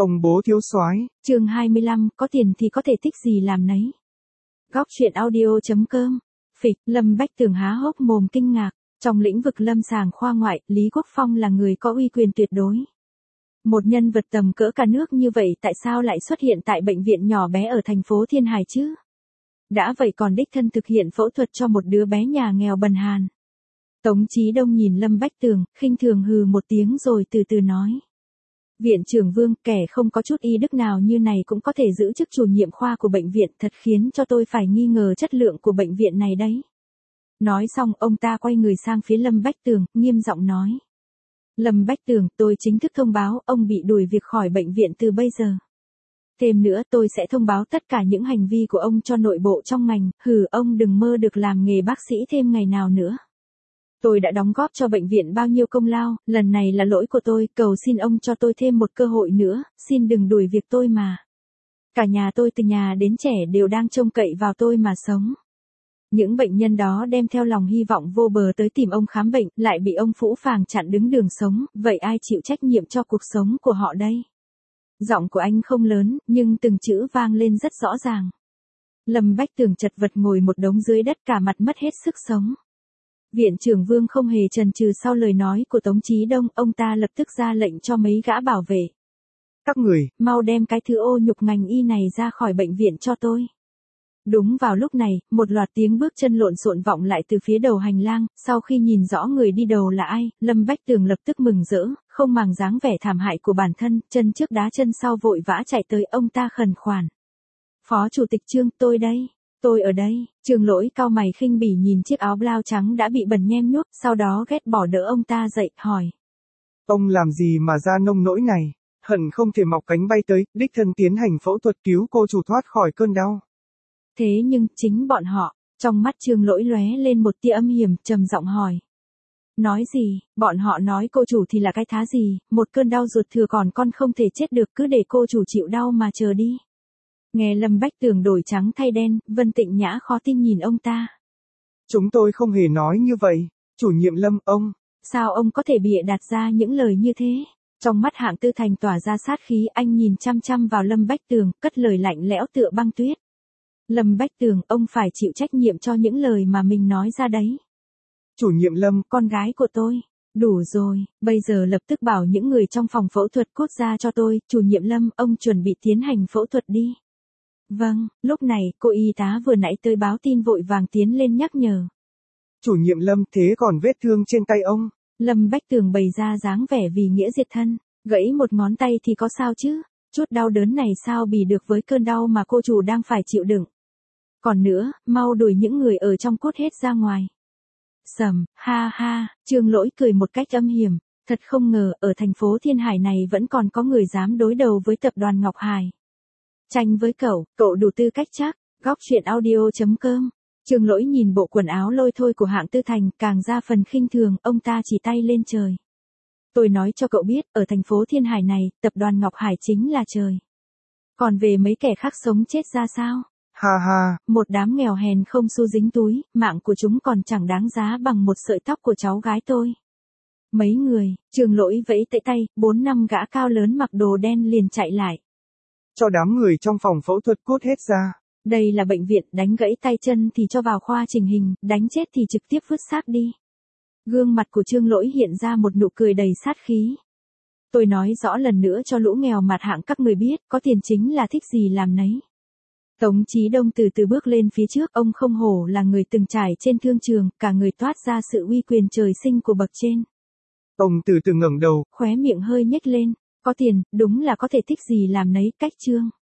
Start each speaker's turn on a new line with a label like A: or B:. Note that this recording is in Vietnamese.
A: Ông bố thiếu soái.
B: Chương 25, có tiền thì có thể thích gì làm nấy. Góc truyện audio.com. Phịch, Lâm Bách Tường há hốc mồm kinh ngạc, trong lĩnh vực lâm sàng khoa ngoại, Lý Quốc Phong là người có uy quyền tuyệt đối. Một nhân vật tầm cỡ cả nước như vậy tại sao lại xuất hiện tại bệnh viện nhỏ bé ở thành phố Thiên Hải chứ? Đã vậy còn đích thân thực hiện phẫu thuật cho một đứa bé nhà nghèo bần hàn. Tống Chí Đông nhìn Lâm Bách Tường, khinh thường hừ một tiếng rồi từ từ nói. Viện trưởng Vương, kẻ không có chút y đức nào như này cũng có thể giữ chức chủ nhiệm khoa của bệnh viện, thật khiến cho tôi phải nghi ngờ chất lượng của bệnh viện này đấy. Nói xong ông ta quay người sang phía Lâm Bách Tường, nghiêm giọng nói. Lâm Bách Tường, tôi chính thức thông báo ông bị đuổi việc khỏi bệnh viện từ bây giờ. Thêm nữa tôi sẽ thông báo tất cả những hành vi của ông cho nội bộ trong ngành, ông đừng mơ được làm nghề bác sĩ thêm ngày nào nữa. Tôi đã đóng góp cho bệnh viện bao nhiêu công lao, lần này là lỗi của tôi, cầu xin ông cho tôi thêm một cơ hội nữa, xin đừng đuổi việc tôi mà. Cả nhà tôi từ nhà đến trẻ đều đang trông cậy vào tôi mà sống. Những bệnh nhân đó đem theo lòng hy vọng vô bờ tới tìm ông khám bệnh, lại bị ông phũ phàng chặn đứng đường sống, vậy ai chịu trách nhiệm cho cuộc sống của họ đây? Giọng của anh không lớn, nhưng từng chữ vang lên rất rõ ràng. Lâm Bách Tường chật vật ngồi một đống dưới đất, cả mặt mất hết sức sống. Viện trưởng Vương không hề chần chừ sau lời nói của Tống Chí Đông, ông ta lập tức ra lệnh cho mấy gã bảo vệ.
A: Các người,
B: mau đem cái thứ ô nhục ngành y này ra khỏi bệnh viện cho tôi. Đúng vào lúc này, một loạt tiếng bước chân lộn xộn vọng lại từ phía đầu hành lang, sau khi nhìn rõ người đi đầu là ai, Lâm Bách Tường lập tức mừng rỡ, không màng dáng vẻ thảm hại của bản thân, chân trước đá chân sau vội vã chạy tới, ông ta khẩn khoản. Phó Chủ tịch Trương, tôi đây. Tôi ở đây. Trương Lỗi cau mày khinh bỉ nhìn chiếc áo blau trắng đã bị bẩn nhem nhuốc, sau đó ghét bỏ đỡ ông ta dậy, hỏi.
A: Ông làm gì mà ra nông nỗi này, hận không thể mọc cánh bay tới, đích thân tiến hành phẫu thuật cứu cô chủ thoát khỏi cơn đau.
B: Thế nhưng, chính bọn họ, trong mắt Trương Lỗi lóe lên một tia âm hiểm, trầm giọng hỏi. Nói gì, bọn họ nói cô chủ thì là cái thá gì, một cơn đau ruột thừa còn con không thể chết được, cứ để cô chủ chịu đau mà chờ đi. Nghe Lâm Bách Tường đổi trắng thay đen, Vân Tịnh Nhã khó tin nhìn ông ta.
A: Chúng tôi không hề nói như vậy, chủ nhiệm Lâm, ông.
B: Sao ông có thể bịa đặt ra những lời như thế? Trong mắt Hạng Tư Thành tỏa ra sát khí, anh nhìn chăm chăm vào Lâm Bách Tường, cất lời lạnh lẽo tựa băng tuyết. Lâm Bách Tường, ông phải chịu trách nhiệm cho những lời mà mình nói ra đấy.
A: Chủ nhiệm Lâm,
B: con gái của tôi. Đủ rồi, bây giờ lập tức bảo những người trong phòng phẫu thuật cốt ra cho tôi, chủ nhiệm Lâm, ông chuẩn bị tiến hành phẫu thuật đi. Vâng, lúc này, cô y tá vừa nãy tới báo tin vội vàng tiến lên nhắc nhở.
A: Chủ nhiệm Lâm, thế còn vết thương trên tay ông?
B: Lâm Bách Tường bày ra dáng vẻ vì nghĩa diệt thân, gãy một ngón tay thì có sao chứ, chút đau đớn này sao bì được với cơn đau mà cô chủ đang phải chịu đựng. Còn nữa, mau đuổi những người ở trong cốt hết ra ngoài. Sầm, ha ha, Trương Lỗi cười một cách âm hiểm, thật không ngờ ở thành phố Thiên Hải này vẫn còn có người dám đối đầu với tập đoàn Ngọc Hải. Tranh với cậu đủ tư cách chắc. Góc truyện audio.com. Trương Lỗi nhìn bộ quần áo lôi thôi của Hạng Tư Thành, càng ra phần khinh thường, ông ta chỉ tay lên trời. Tôi nói cho cậu biết, ở thành phố Thiên Hải này, tập đoàn Ngọc Hải chính là trời. Còn về mấy kẻ khác sống chết ra sao?
A: Ha ha,
B: một đám nghèo hèn không xu dính túi, mạng của chúng còn chẳng đáng giá bằng một sợi tóc của cháu gái tôi. Mấy người, Trương Lỗi vẫy tay, 4-5 gã cao lớn mặc đồ đen liền chạy lại.
A: Cho đám người trong phòng phẫu thuật cốt hết ra.
B: Đây là bệnh viện, đánh gãy tay chân thì cho vào khoa chỉnh hình, đánh chết thì trực tiếp vứt xác đi. Gương mặt của Trương Lỗi hiện ra một nụ cười đầy sát khí. Tôi nói rõ lần nữa cho lũ nghèo mặt hạng các người biết, có tiền chính là thích gì làm nấy. Tống Chí Đông từ từ bước lên phía trước, ông không hổ là người từng trải trên thương trường, cả người toát ra sự uy quyền trời sinh của bậc trên.
A: Ông từ từ ngẩng đầu,
B: khóe miệng hơi nhếch lên, có tiền, đúng là có thể thích gì làm nấy, cách Trương.